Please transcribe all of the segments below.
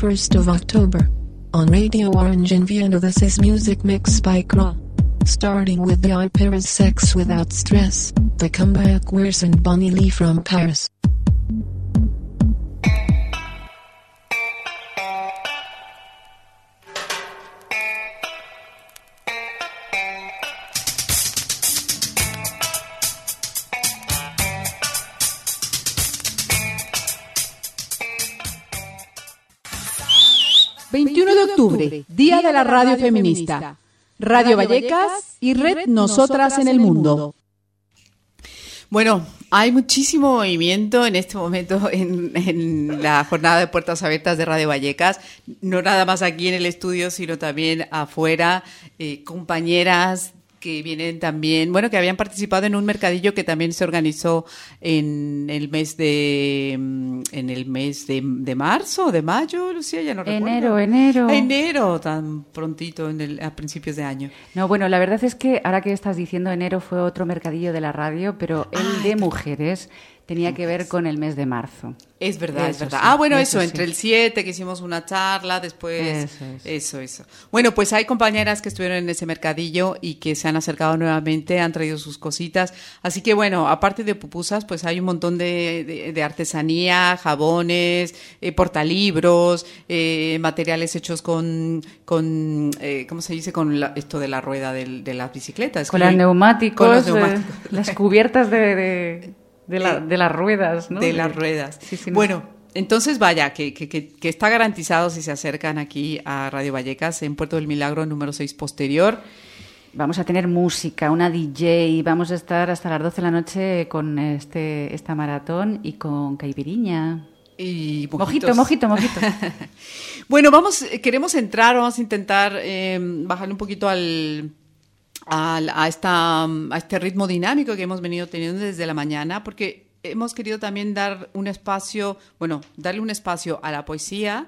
1st of October. On Radio Orange in Vienna, this is Music Mix by Kra. Starting with the Paris Sex Without Stress, the Comeback Wars and Bonnie Lee from Paris. 21 de octubre, Día de la Radio Feminista. Radio Vallecas y Red Nosotras en el Mundo. Bueno, hay muchísimo movimiento en este momento en la jornada de puertas abiertas de Radio Vallecas, no nada más aquí en el estudio, sino también afuera, compañeras que vienen también, bueno, que habían participado en un mercadillo que también se organizó en el mes de marzo, de mayo, Lucía, ya no recuerdo. Enero, tan prontito, a principios de año. No, bueno, la verdad es que ahora que estás diciendo enero fue otro mercadillo de la radio, pero el de mujeres tenía que ver con el mes de marzo. Es verdad, es verdad. Sí, eso, entre el 7 que hicimos una charla, después... Eso. Bueno, pues hay compañeras que estuvieron en ese mercadillo y que se han acercado nuevamente, han traído sus cositas. Así que bueno, aparte de pupusas, pues hay un montón de artesanía, jabones, portalibros, materiales hechos con ¿cómo se dice? Con esto de la rueda de las bicicletas. Con los neumáticos, las cubiertas de las ruedas, ¿no? De las ruedas. Sí, bueno, entonces vaya, que está garantizado si se acercan aquí a Radio Vallecas en Puerto del Milagro, número 6 posterior. Vamos a tener música, una DJ, vamos a estar hasta las 12 de la noche con esta maratón y con caipiriña. Y mojito. Bueno, vamos a intentar bajarle un poquito a este ritmo dinámico que hemos venido teniendo desde la mañana, porque hemos querido también darle un espacio a la poesía,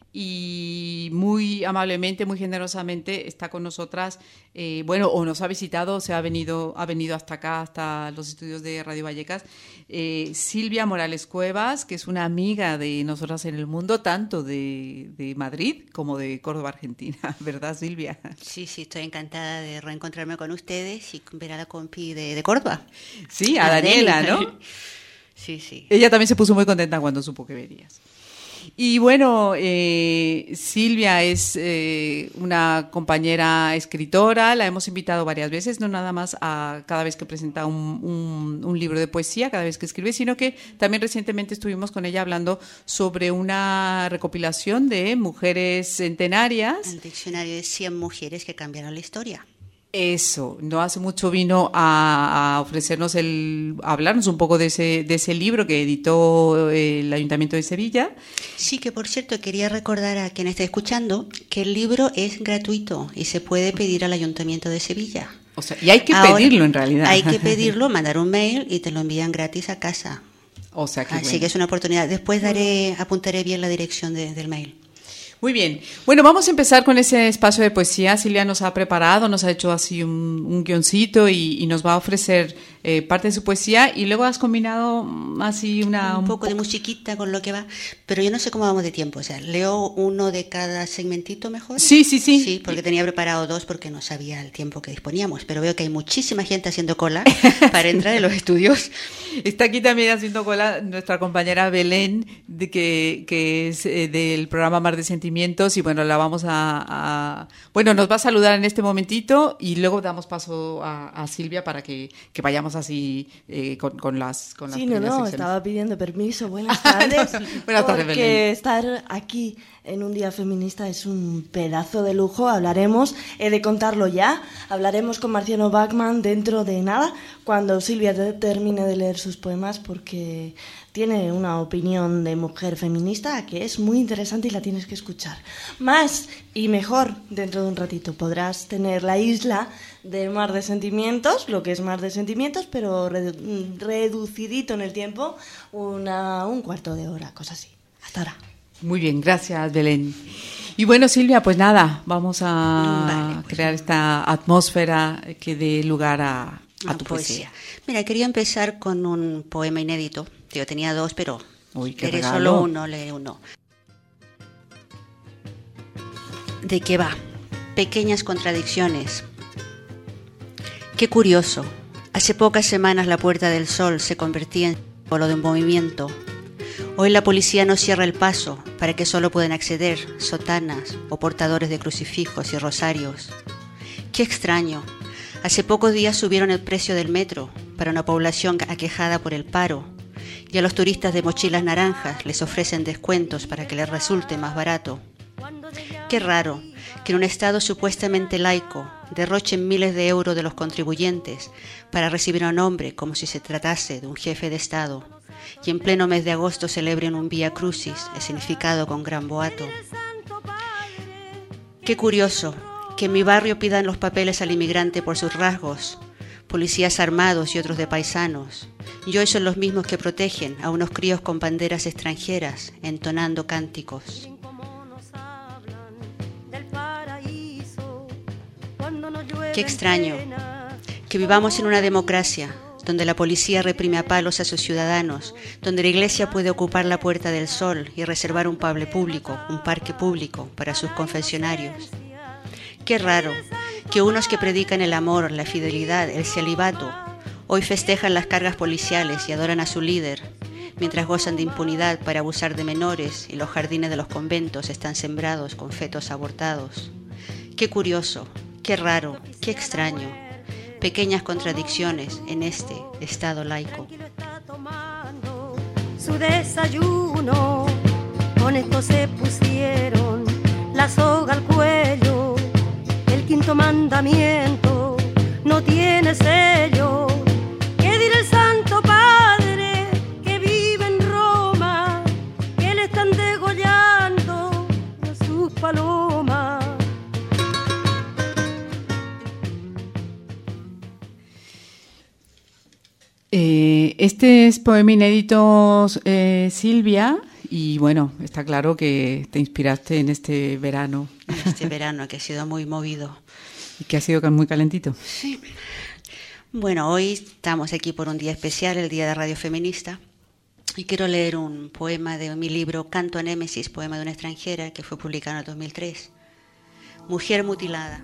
y muy amablemente, muy generosamente está con nosotras, o nos ha visitado, ha venido hasta acá, hasta los estudios de Radio Vallecas, Silvia Morales Cuevas, que es una amiga de Nosotras en el Mundo, tanto de Madrid como de Córdoba, Argentina, ¿verdad, Silvia? Sí, estoy encantada de reencontrarme con ustedes y ver a la compi de Córdoba. Sí, a Daniela, ¿no? Sí. Ella también se puso muy contenta cuando supo que venías. Y bueno, Silvia es una compañera escritora, la hemos invitado varias veces, no nada más a cada vez que presenta un libro de poesía, cada vez que escribe, sino que también recientemente estuvimos con ella hablando sobre una recopilación de mujeres centenarias. El diccionario de 100 mujeres que cambiaron la historia. Eso, no hace mucho vino a ofrecernos a hablarnos un poco de ese libro que editó el Ayuntamiento de Sevilla. Sí, que por cierto quería recordar a quien esté escuchando que el libro es gratuito y se puede pedir al Ayuntamiento de Sevilla. O sea, y hay que pedirlo en realidad. Hay que pedirlo, mandar un mail y te lo envían gratis a casa. O sea, Así que es una oportunidad. Después apuntaré bien la dirección del mail. Muy bien. Bueno, vamos a empezar con ese espacio de poesía. Silvia nos ha preparado, nos ha hecho así un guioncito y nos va a ofrecer parte de su poesía, y luego has combinado así un poco de musiquita con lo que va, pero yo no sé cómo vamos de tiempo. O sea, leo uno de cada segmentito mejor. Sí. Sí, porque tenía preparado 2 porque no sabía el tiempo que disponíamos, pero veo que hay muchísima gente haciendo cola para entrar en los estudios. Está aquí también haciendo cola nuestra compañera Belén, que es del programa Mar de Sentimientos, y bueno, la vamos nos va a saludar en este momentito, y luego damos paso a Silvia para que vayamos así con las secciones. Estaba pidiendo permiso. Buenas tardes. Buenas tardes, porque Belén. Estar aquí en un día feminista es un pedazo de lujo. Hablaremos, he de contarlo ya, hablaremos con Marciano Bachmann dentro de nada, cuando Silvia termine de leer sus poemas, porque tiene una opinión de mujer feminista que es muy interesante y la tienes que escuchar. Más y mejor, dentro de un ratito podrás tener la isla de Mar de Sentimientos, lo que es Mar de Sentimientos, pero reducidito en el tiempo, un cuarto de hora, cosa así. Hasta ahora. Muy bien, gracias, Belén. Y bueno, Silvia, pues nada, vamos a crear esta atmósfera que dé lugar a tu poesía. Mira, quería empezar con un poema inédito. Yo tenía 2, pero leeré solo uno, leeré uno. ¿De qué va? Pequeñas contradicciones. Qué curioso. Hace pocas semanas la Puerta del Sol se convertía en símbolo de un movimiento. Hoy la policía no cierra el paso para que solo puedan acceder sotanas o portadores de crucifijos y rosarios. Qué extraño. Hace pocos días subieron el precio del metro para una población aquejada por el paro, y a los turistas de mochilas naranjas les ofrecen descuentos para que les resulte más barato. Qué raro que en un Estado supuestamente laico derrochen miles de euros de los contribuyentes para recibir a un hombre como si se tratase de un jefe de Estado, y en pleno mes de agosto celebren un Vía Crucis escenificado con gran boato. Qué curioso que en mi barrio pidan los papeles al inmigrante por sus rasgos, policías armados y otros de paisanos, y hoy son los mismos que protegen a unos críos con banderas extranjeras entonando cánticos. Qué extraño que vivamos en una democracia donde la policía reprime a palos a sus ciudadanos, donde la iglesia puede ocupar la Puerta del Sol y reservar un parque público para sus confesionarios. Qué raro que unos que predican el amor, la fidelidad, el celibato, hoy festejan las cargas policiales y adoran a su líder, mientras gozan de impunidad para abusar de menores y los jardines de los conventos están sembrados con fetos abortados. Qué curioso, qué raro, qué extraño. Pequeñas contradicciones en este Estado laico. Su desayuno, con esto se pusieron la soga al cuello. El quinto mandamiento no tiene sello. ¿Qué dirá el Santo Padre que vive en Roma? Que le están degollando a sus palomas. Este es poema inédito, Silvia, y bueno, está claro que te inspiraste en este verano. Este verano que ha sido muy movido. Y que ha sido muy calentito. Sí. Bueno, hoy estamos aquí por un día especial, el Día de Radio Feminista, y quiero leer un poema de mi libro Canto a Némesis, poema de una extranjera, que fue publicado en el 2003. Mujer mutilada.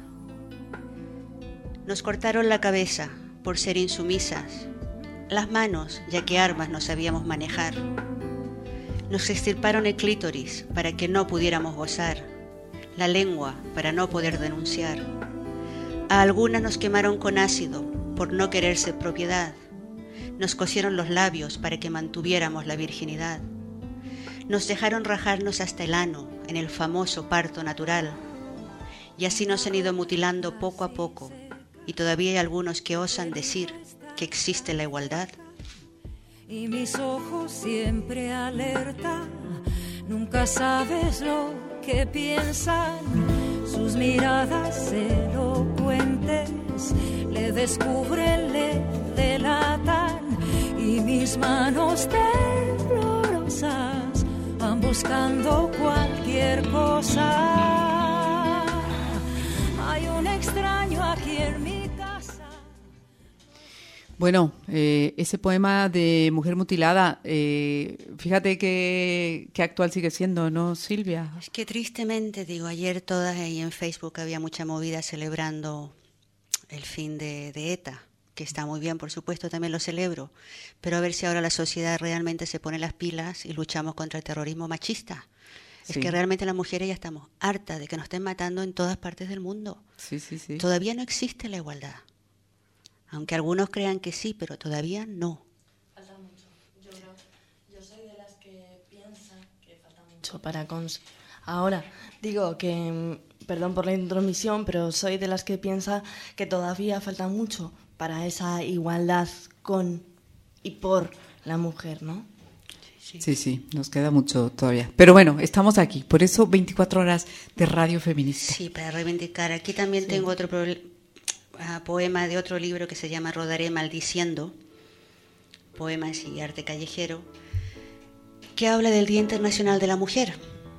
Nos cortaron la cabeza por ser insumisas, las manos, ya que armas no sabíamos manejar. Nos extirparon el clítoris para que no pudiéramos gozar, la lengua para no poder denunciar. A algunas nos quemaron con ácido por no querer ser propiedad. Nos cosieron los labios para que mantuviéramos la virginidad. Nos dejaron rajarnos hasta el ano en el famoso parto natural. Y así nos han ido mutilando poco a poco, y todavía hay algunos que osan decir que existe la igualdad. Y mis ojos siempre alerta, nunca sabes lo que piensan, sus miradas elocuentes le descubren, le delatan, y mis manos temblorosas van buscando cualquier cosa. Hay un extraño aquí en mi casa. Bueno, ese poema de Mujer mutilada, fíjate que actual sigue siendo, ¿no, Silvia? Es que tristemente, digo, ayer todas ahí en Facebook había mucha movida celebrando el fin de ETA, que está muy bien, por supuesto, también lo celebro, pero a ver si ahora la sociedad realmente se pone las pilas y luchamos contra el terrorismo machista. Sí. Es que realmente las mujeres ya estamos hartas de que nos estén matando en todas partes del mundo. Sí. Todavía no existe la igualdad. Aunque algunos crean que sí, pero todavía no. Falta mucho. Yo soy de las que piensa que falta mucho para Ahora, digo que, perdón por la intromisión, pero soy de las que piensa que todavía falta mucho para esa igualdad con y por la mujer, ¿no? Sí, nos queda mucho todavía. Pero bueno, estamos aquí, por eso 24 horas de Radio Feminista. Sí, para reivindicar. Aquí también tengo otro poema de otro libro que se llama Rodaré maldiciendo, poemas y arte callejero, que habla del Día Internacional de la Mujer.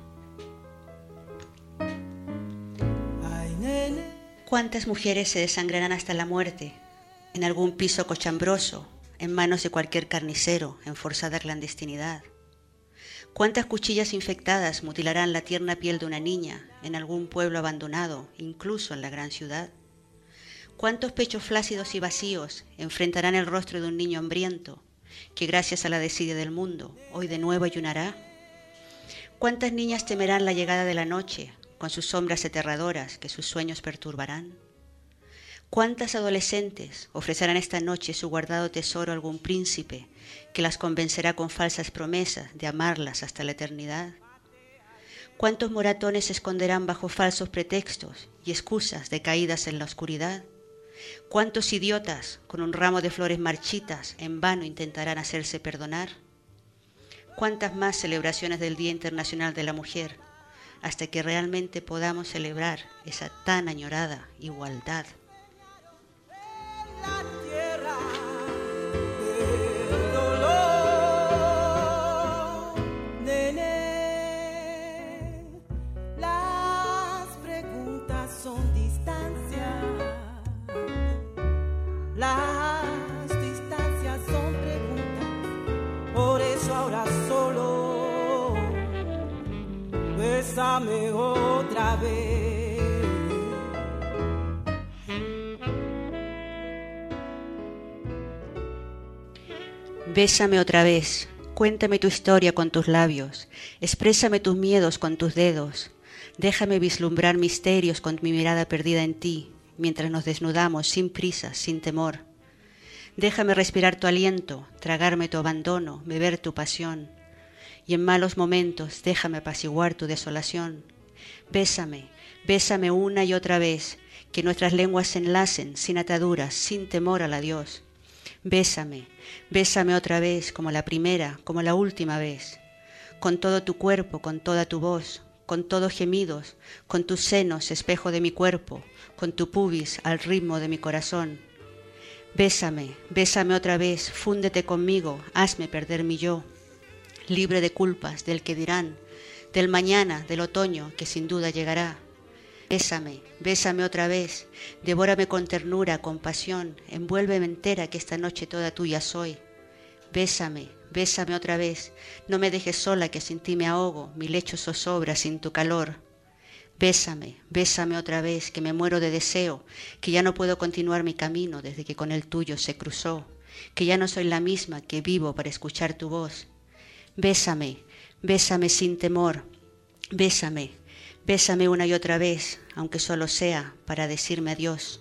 ¿Cuántas mujeres se desangrarán hasta la muerte en algún piso cochambroso, en manos de cualquier carnicero, en forzada clandestinidad? ¿Cuántas cuchillas infectadas mutilarán la tierna piel de una niña en algún pueblo abandonado, incluso en la gran ciudad? ¿Cuántos pechos flácidos y vacíos enfrentarán el rostro de un niño hambriento que gracias a la desidia del mundo hoy de nuevo ayunará? ¿Cuántas niñas temerán la llegada de la noche con sus sombras aterradoras que sus sueños perturbarán? ¿Cuántas adolescentes ofrecerán esta noche su guardado tesoro a algún príncipe que las convencerá con falsas promesas de amarlas hasta la eternidad? ¿Cuántos moratones se esconderán bajo falsos pretextos y excusas de caídas en la oscuridad? ¿Cuántos idiotas con un ramo de flores marchitas en vano intentarán hacerse perdonar? ¿Cuántas más celebraciones del Día Internacional de la Mujer hasta que realmente podamos celebrar esa tan añorada igualdad? La tierra del dolor, nene, las preguntas son distancia, las distancias son preguntas, por eso ahora solo bésame otra vez. Bésame otra vez, cuéntame tu historia con tus labios, exprésame tus miedos con tus dedos, déjame vislumbrar misterios con mi mirada perdida en ti, mientras nos desnudamos sin prisa, sin temor. Déjame respirar tu aliento, tragarme tu abandono, beber tu pasión, y en malos momentos déjame apaciguar tu desolación. Bésame, bésame una y otra vez, que nuestras lenguas se enlacen sin ataduras, sin temor al adiós. Bésame, bésame otra vez, como la primera, como la última vez, con todo tu cuerpo, con toda tu voz, con todos gemidos, con tus senos, espejo de mi cuerpo, con tu pubis al ritmo de mi corazón. Bésame, bésame otra vez, fúndete conmigo, hazme perder mi yo, libre de culpas, del que dirán, del mañana, del otoño, que sin duda llegará. Bésame, bésame otra vez, devórame con ternura, con pasión, envuélveme entera que esta noche toda tuya soy. Bésame, bésame otra vez, no me dejes sola que sin ti me ahogo, mi lecho zozobra sin tu calor. Bésame, bésame otra vez, que me muero de deseo, que ya no puedo continuar mi camino desde que con el tuyo se cruzó, que ya no soy la misma que vivo para escuchar tu voz. Bésame, bésame sin temor, bésame, bésame una y otra vez, aunque solo sea para decirme adiós.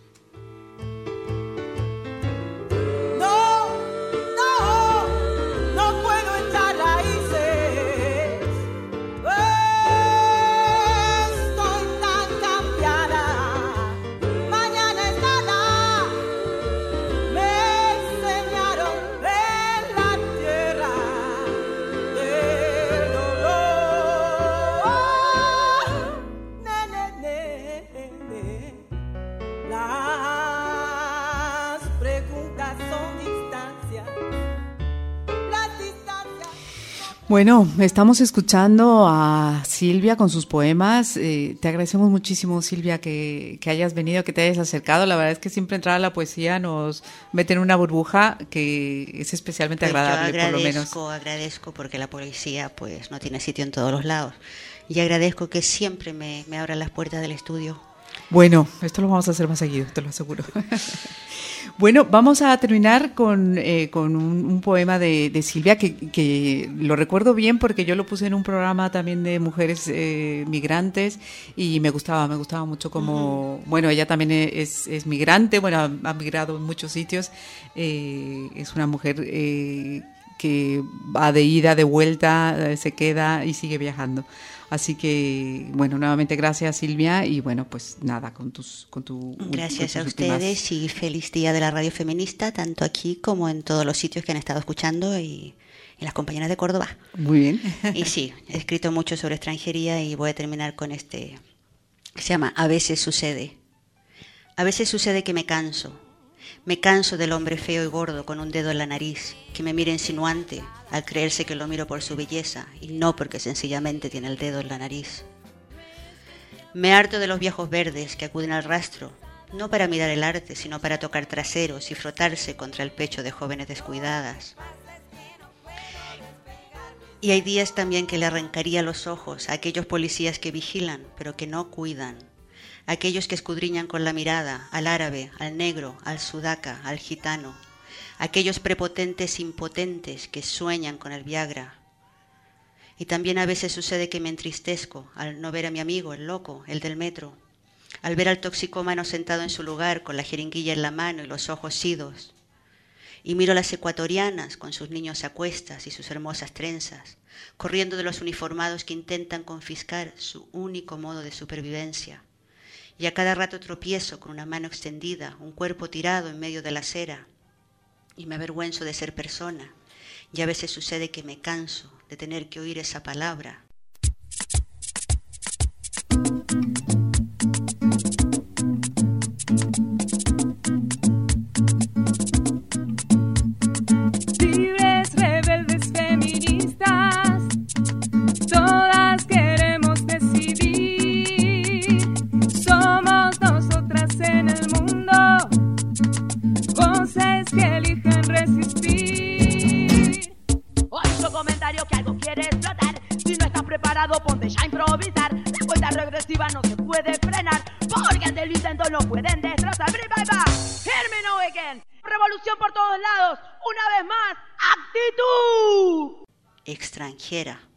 Bueno, estamos escuchando a Silvia con sus poemas. Te agradecemos muchísimo, Silvia, que hayas venido, que te hayas acercado. La verdad es que siempre entrar a la poesía nos mete en una burbuja que es especialmente agradable, por lo menos. Agradezco porque la poesía pues no tiene sitio en todos los lados. Y agradezco que siempre me abran las puertas del estudio. Bueno, esto lo vamos a hacer más seguido, te lo aseguro. Bueno, vamos a terminar con un poema de Silvia que lo recuerdo bien porque yo lo puse en un programa también de mujeres migrantes y me gustaba mucho como... Bueno, ella también es migrante, bueno, ha migrado en muchos sitios, es una mujer que va de ida, de vuelta, se queda y sigue viajando. Así que, bueno, nuevamente gracias, Silvia, y bueno, pues nada, Gracias a ustedes y feliz día de la radio feminista, tanto aquí como en todos los sitios que han estado escuchando y las compañeras de Córdoba. Muy bien. Y sí, he escrito mucho sobre extranjería y voy a terminar con este, que se llama A veces sucede. A veces sucede que me canso del hombre feo y gordo con un dedo en la nariz, que me mira insinuante al creerse que lo miro por su belleza y no porque sencillamente tiene el dedo en la nariz. Me harto de los viejos verdes que acuden al rastro, no para mirar el arte, sino para tocar traseros y frotarse contra el pecho de jóvenes descuidadas. Y hay días también que le arrancaría los ojos a aquellos policías que vigilan, pero que no cuidan. Aquellos que escudriñan con la mirada al árabe, al negro, al sudaca, al gitano. Aquellos prepotentes impotentes que sueñan con el Viagra. Y también a veces sucede que me entristezco al no ver a mi amigo, el loco, el del metro. Al ver al toxicómano sentado en su lugar con la jeringuilla en la mano y los ojos idos. Y miro a las ecuatorianas con sus niños a cuestas y sus hermosas trenzas, corriendo de los uniformados que intentan confiscar su único modo de supervivencia. Y a cada rato tropiezo con una mano extendida, un cuerpo tirado en medio de la acera. Y me avergüenzo de ser persona. Y a veces sucede que me canso de tener que oír esa palabra. Libres, rebeldes, feministas, todas queremos decidir. Somos nosotras en el mundo, voces que eligen resistir. Otro comentario que algo quiere explotar. Si no estás preparado, ponte ya a improvisar. La cuenta regresiva no se puede frenar, porque ante el intento no pueden destrozar. Bye, bye, bye. Hear me now again. Revolución por todos lados. Una vez más, actitud. Extranjera.